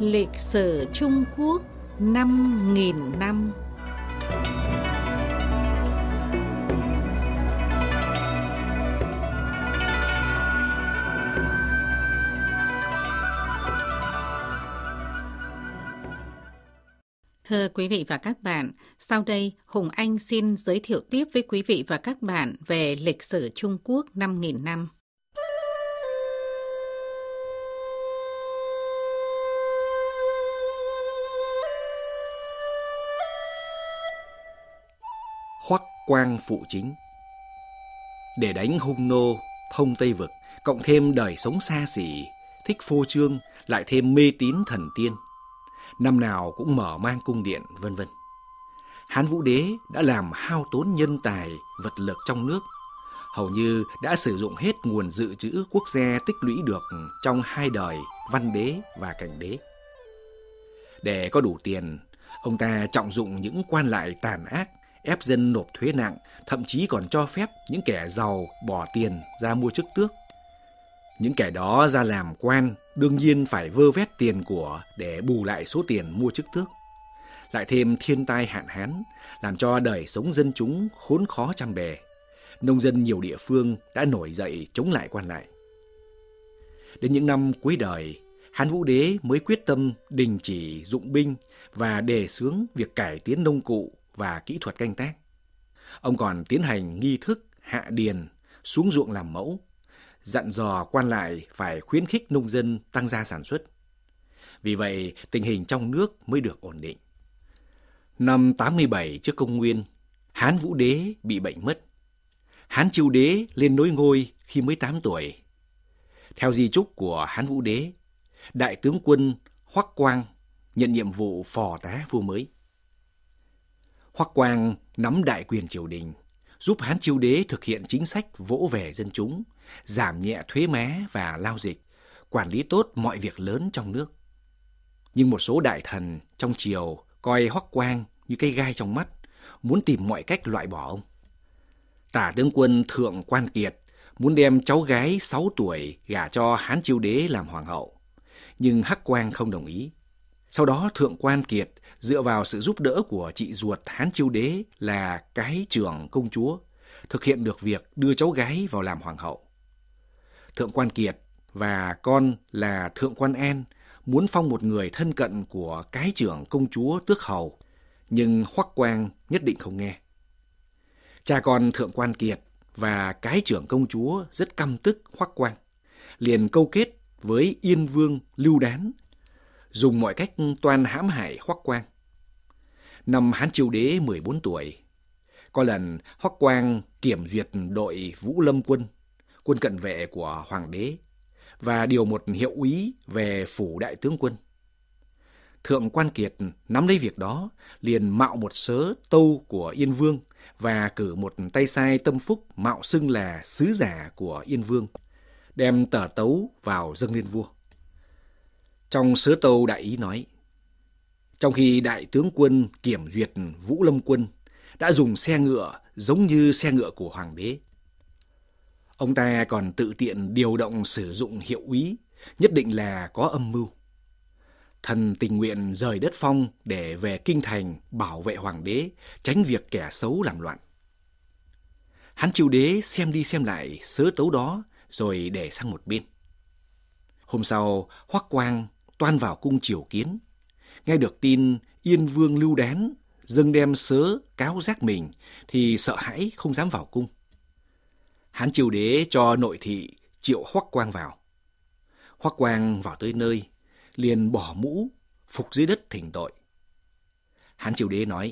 Lịch sử Trung Quốc 5.000 năm. Thưa quý vị và các bạn, sau đây Hùng Anh xin giới thiệu tiếp với quý vị và các bạn về lịch sử Trung Quốc 5.000 năm. Hoắc Quang phụ chính. Để đánh hung nô, thông Tây Vực, cộng thêm đời sống xa xỉ, thích phô trương, lại thêm mê tín thần tiên, năm nào cũng mở mang cung điện, vân vân. Hán Vũ Đế đã làm hao tốn nhân tài, vật lực trong nước, hầu như đã sử dụng hết nguồn dự trữ quốc gia tích lũy được trong hai đời Văn Đế và Cảnh Đế. Để có đủ tiền, ông ta trọng dụng những quan lại tàn ác, ép dân nộp thuế nặng, thậm chí còn cho phép những kẻ giàu bỏ tiền ra mua chức tước. Những kẻ đó ra làm quan đương nhiên phải vơ vét tiền của để bù lại số tiền mua chức tước. Lại thêm thiên tai hạn hán, làm cho đời sống dân chúng khốn khó trăm bề. Nông dân nhiều địa phương đã nổi dậy chống lại quan lại. Đến những năm cuối đời, Hán Vũ Đế mới quyết tâm đình chỉ dụng binh và đề xướng việc cải tiến nông cụ và kỹ thuật canh tác. Ông còn tiến hành nghi thức hạ điền, xuống ruộng làm mẫu, dặn dò quan lại phải khuyến khích nông dân tăng gia sản xuất. Vì vậy, tình hình trong nước mới được ổn định. Năm 87 trước công nguyên, Hán Vũ Đế bị bệnh mất. Hán Chiêu Đế lên nối ngôi khi mới 8 tuổi. Theo di chúc của Hán Vũ Đế, đại tướng quân Hoắc Quang nhận nhiệm vụ phò tá vua mới. Hoắc Quang nắm đại quyền triều đình, giúp Hán Chiêu Đế thực hiện chính sách vỗ về dân chúng, giảm nhẹ thuế má và lao dịch, quản lý tốt mọi việc lớn trong nước. Nhưng một số đại thần trong triều coi Hoắc Quang như cây gai trong mắt, muốn tìm mọi cách loại bỏ ông. Tả tướng quân Thượng Quan Kiệt muốn đem cháu gái 6 tuổi gả cho Hán Chiêu Đế làm hoàng hậu, nhưng Hoắc Quang không đồng ý. Sau đó Thượng Quan Kiệt dựa vào sự giúp đỡ của chị ruột Hán Chiêu Đế là Cái Trưởng công chúa, thực hiện được việc đưa cháu gái vào làm hoàng hậu. Thượng Quan Kiệt và con là Thượng Quan An muốn phong một người thân cận của Cái Trưởng công chúa tước hầu, nhưng Hoắc Quang nhất định không nghe. Cha con Thượng Quan Kiệt và Cái Trưởng công chúa rất căm tức Hoắc Quang, liền câu kết với Yên Vương Lưu Đán, dùng mọi cách toan hãm hại Hoắc Quang. Năm Hán Chiêu Đế 14 tuổi, có lần Hoắc Quang kiểm duyệt đội Vũ Lâm quân, quân cận vệ của Hoàng đế, và điều một hiệu úy về phủ đại tướng quân. Thượng Quan Kiệt nắm lấy việc đó, liền mạo một sớ tâu của Yên Vương và cử một tay sai tâm phúc mạo xưng là sứ giả của Yên Vương, đem tờ tấu vào dâng lên vua. Trong sớ tâu đại ý nói: trong khi đại tướng quân kiểm duyệt Vũ Lâm quân đã dùng xe ngựa giống như xe ngựa của Hoàng đế, ông ta còn tự tiện điều động sử dụng hiệu úy, nhất định là có âm mưu. Thần tình nguyện rời đất Phong để về kinh thành bảo vệ Hoàng đế, tránh việc kẻ xấu làm loạn. Hán Chiêu Đế xem đi xem lại sớ tấu đó rồi để sang một bên. Hôm sau, Hoắc Quang toan vào cung triều kiến, nghe được tin Yên Vương Lưu Đán dâng đem sớ cáo giác mình thì sợ hãi không dám vào cung. Hán Chiêu Đế cho nội thị triệu Hoắc Quang vào. Hoắc Quang vào tới nơi, liền bỏ mũ, phục dưới đất thỉnh tội. Hán Chiêu Đế nói: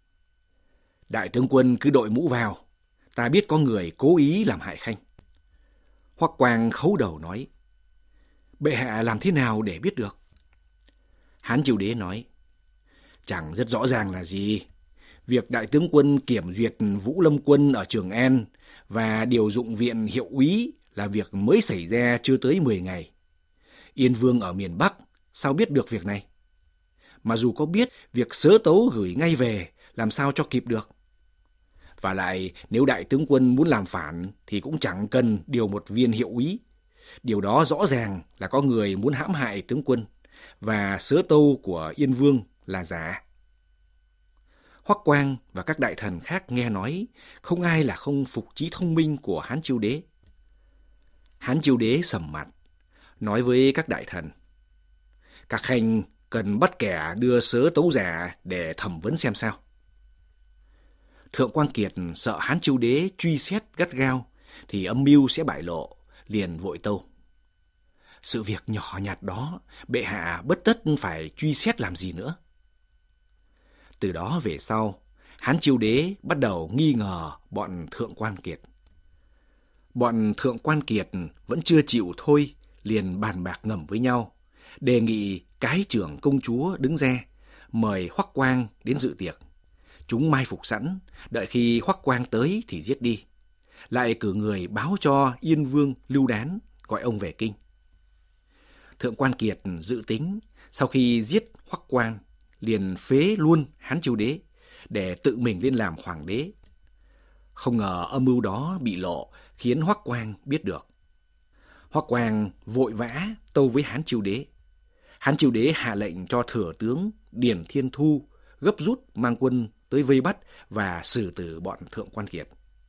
đại tướng quân cứ đội mũ vào, ta biết có người cố ý làm hại khanh. Hoắc Quang khấu đầu nói: bệ hạ làm thế nào để biết được? Hán Chiêu Đế nói: chẳng rất rõ ràng là gì. Việc đại tướng quân kiểm duyệt Vũ Lâm quân ở Trường An và điều dụng viện hiệu úy là việc mới xảy ra chưa tới 10 ngày. Yên Vương ở miền Bắc sao biết được việc này? Mà dù có biết, việc sớ tấu gửi ngay về làm sao cho kịp được? Và lại, nếu đại tướng quân muốn làm phản thì cũng chẳng cần điều một viên hiệu úy. Điều đó rõ ràng là có người muốn hãm hại tướng quân, và sớ tâu của Yên Vương là giả. Hoắc Quang và các đại thần khác nghe nói, không ai là không phục trí thông minh của Hán Chiêu Đế. Hán Chiêu Đế sầm mặt, nói với các đại thần: các khanh cần bắt kẻ đưa sớ tấu giả để thẩm vấn xem sao. Thượng Quan Kiệt sợ Hán Chiêu Đế truy xét gắt gao thì âm mưu sẽ bại lộ, liền vội tâu: sự việc nhỏ nhặt đó, bệ hạ bất tất phải truy xét làm gì nữa. Từ đó về sau, Hán Chiêu Đế bắt đầu nghi ngờ bọn Thượng Quan Kiệt. Bọn Thượng Quan Kiệt vẫn chưa chịu thôi, liền bàn bạc ngầm với nhau, đề nghị cái trưởng công chúa đứng ra, mời Hoắc Quang đến dự tiệc. Chúng mai phục sẵn, đợi khi Hoắc Quang tới thì giết đi. Lại cử người báo cho Yên Vương Lưu Đán, gọi ông về kinh. Thượng Quan Kiệt dự tính, sau khi giết Hoắc Quang, liền phế luôn Hán Chiêu Đế, để tự mình lên làm hoàng đế. Không ngờ âm mưu đó bị lộ, khiến Hoắc Quang biết được. Hoắc Quang vội vã tâu với Hán Chiêu Đế. Hán Chiêu Đế hạ lệnh cho thừa tướng Điền Thiên Thu gấp rút mang quân tới vây bắt và xử tử bọn Thượng Quan Kiệt.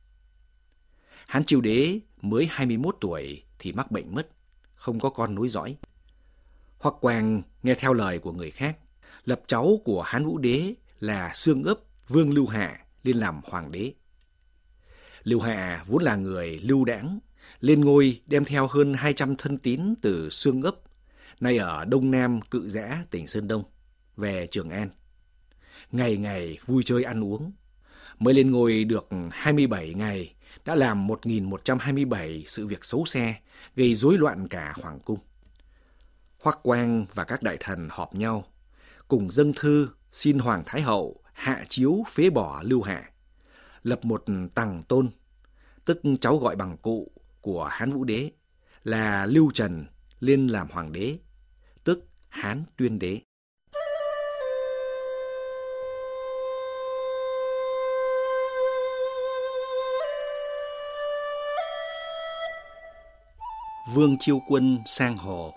Hán Chiêu Đế mới 21 tuổi thì mắc bệnh mất, không có con nối dõi. Hoắc Quang nghe theo lời của người khác, lập cháu của Hán Vũ Đế là Xương Ấp Vương Lưu Hạ lên làm hoàng đế. Lưu Hạ vốn là người lưu đãng, lên ngôi đem theo hơn 200 thân tín từ Xương Ấp, nay ở đông nam Cự Giã, tỉnh Sơn Đông, về Trường An. Ngày ngày vui chơi ăn uống. Mới lên ngôi được 27 ngày, đã làm 1127 sự việc xấu xa, gây rối loạn cả hoàng cung. Hoắc Quang và các đại thần họp nhau, cùng dâng thư xin Hoàng Thái Hậu hạ chiếu phế bỏ Lưu Hạ, lập một tằng tôn, tức cháu gọi bằng cụ của Hán Vũ Đế, là Lưu Trần lên làm hoàng đế, tức Hán Tuyên Đế. Vương Chiêu Quân sang Hồ.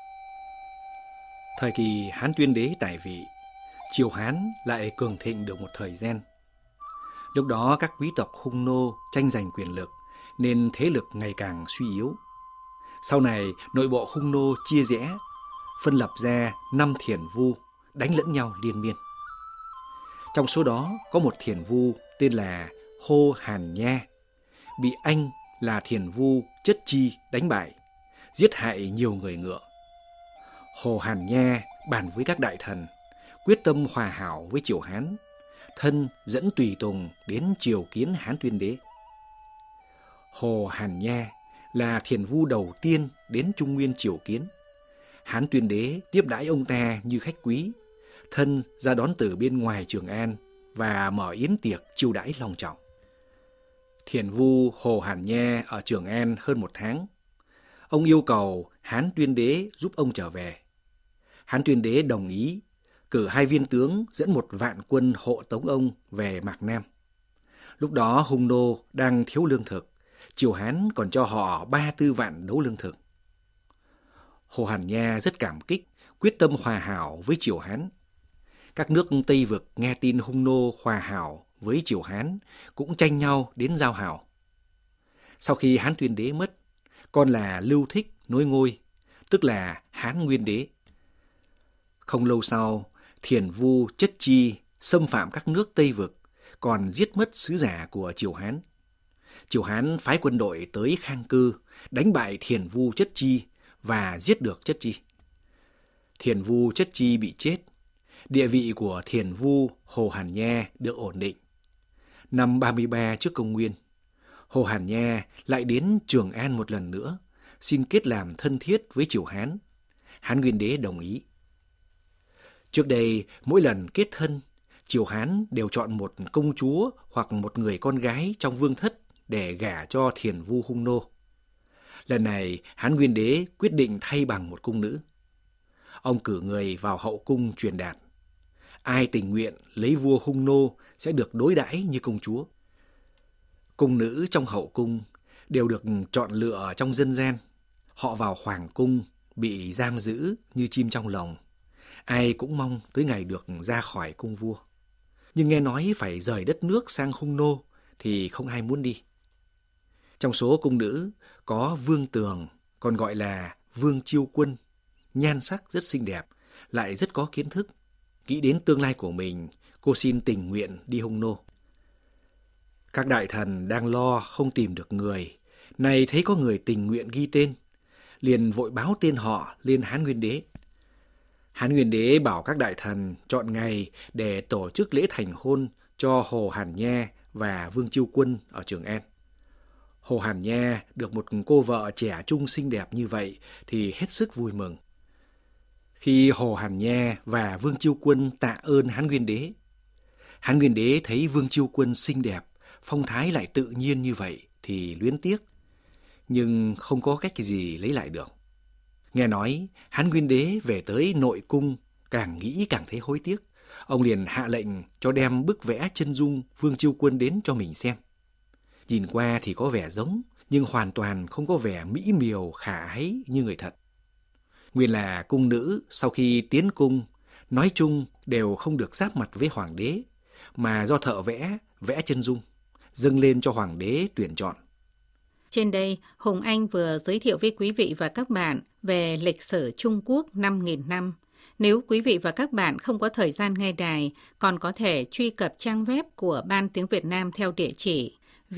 Thời kỳ Hán Tuyên Đế tại vị, triều Hán lại cường thịnh được một thời gian. Lúc đó các quý tộc hung nô tranh giành quyền lực, nên thế lực ngày càng suy yếu. Sau này, nội bộ hung nô chia rẽ, phân lập ra 5 thiền vu, đánh lẫn nhau liên miên. Trong số đó có một thiền vu tên là Hô Hàn Nha, bị anh là thiền vu Chất Chi đánh bại, giết hại nhiều người ngựa. Hồ Hàn Nha bàn với các đại thần, quyết tâm hòa hảo với triều Hán, thân dẫn tùy tùng đến triều kiến Hán Tuyên Đế. Hồ Hàn Nha là thiền vu đầu tiên đến Trung Nguyên triều kiến. Hán Tuyên Đế tiếp đãi ông ta như khách quý, thân ra đón từ bên ngoài Trường An và mở yến tiệc chiêu đãi long trọng. Thiền vu Hồ Hàn Nha ở Trường An hơn 1 tháng. Ông yêu cầu Hán Tuyên Đế giúp ông trở về. Hán Tuyên Đế đồng ý, cử 2 viên tướng dẫn 1 vạn quân hộ tống ông về Mạc Nam. Lúc đó hung nô đang thiếu lương thực, triều Hán còn cho họ 34 vạn đấu lương thực. Hồ Hàn Nha rất cảm kích, quyết tâm hòa hảo với triều Hán. Các nước Tây Vực nghe tin hung nô hòa hảo với triều Hán cũng tranh nhau đến giao hảo. Sau khi Hán Tuyên Đế mất, con là Lưu Thích nối ngôi, tức là Hán Nguyên Đế. Không lâu sau, thiền vu Chất Chi xâm phạm các nước Tây Vực, còn giết mất sứ giả của triều Hán. Triều Hán phái quân đội tới Khang Cư, đánh bại thiền vu Chất Chi và giết được Chất Chi. Thiền vu Chất Chi bị chết, địa vị của thiền vu Hồ Hàn Nha được ổn định. Năm 33 trước công nguyên, Hồ Hàn Nha lại đến Trường An một lần nữa, xin kết làm thân thiết với triều Hán. Hán Nguyên Đế đồng ý. Trước đây, mỗi lần kết thân, triều Hán đều chọn một công chúa hoặc một người con gái trong vương thất để gả cho thiền vu hung nô. Lần này, Hán Nguyên Đế quyết định thay bằng một cung nữ. Ông cử người vào hậu cung truyền đạt: ai tình nguyện lấy vua hung nô sẽ được đối đãi như công chúa. Cung nữ trong hậu cung đều được chọn lựa trong dân gian. Họ vào hoàng cung bị giam giữ như chim trong lồng, Ai cũng mong tới ngày được ra khỏi cung vua. Nhưng nghe nói phải rời đất nước sang Hung Nô thì không ai muốn đi. Trong số cung nữ có Vương Tường, còn gọi là Vương Chiêu Quân, nhan sắc rất xinh đẹp, lại rất có kiến thức. Nghĩ đến tương lai của mình, cô xin tình nguyện đi Hung Nô. Các đại thần đang lo không tìm được người, này thấy có người tình nguyện ghi tên, liền vội báo tên họ lên Hán Nguyên Đế. Hán Nguyên Đế bảo các đại thần chọn ngày để tổ chức lễ thành hôn cho Hồ Hàn Nha và Vương Chiêu Quân ở Trường An. Hồ Hàn Nha được một cô vợ trẻ trung xinh đẹp như vậy thì hết sức vui mừng. Khi Hồ Hàn Nha và Vương Chiêu Quân tạ ơn Hán Nguyên Đế, Hán Nguyên Đế thấy Vương Chiêu Quân xinh đẹp, phong thái lại tự nhiên như vậy thì luyến tiếc, nhưng không có cách gì lấy lại được. Nghe nói Hán Nguyên Đế về tới nội cung, càng nghĩ càng thấy hối tiếc. Ông liền hạ lệnh cho đem bức vẽ chân dung Vương Chiêu Quân đến cho mình xem. Nhìn qua thì có vẻ giống, nhưng hoàn toàn không có vẻ mỹ miều khả ái như người thật. Nguyên là cung nữ sau khi tiến cung, nói chung đều không được giáp mặt với hoàng đế, mà do thợ vẽ chân dung, dâng lên cho hoàng đế tuyển chọn. Trên đây, Hùng Anh vừa giới thiệu với quý vị và các bạn về lịch sử Trung Quốc 5.000 năm. Nếu quý vị và các bạn không có thời gian nghe đài, còn có thể truy cập trang web của Ban Tiếng Việt Nam theo địa chỉ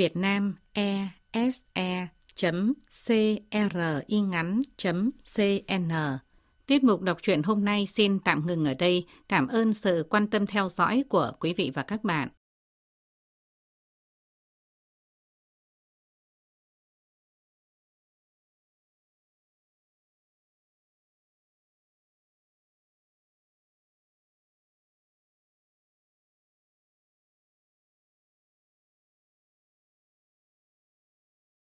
vietnamese.cringắn.cn. Tiết mục đọc truyện hôm nay xin tạm ngừng ở đây. Cảm ơn sự quan tâm theo dõi của quý vị và các bạn.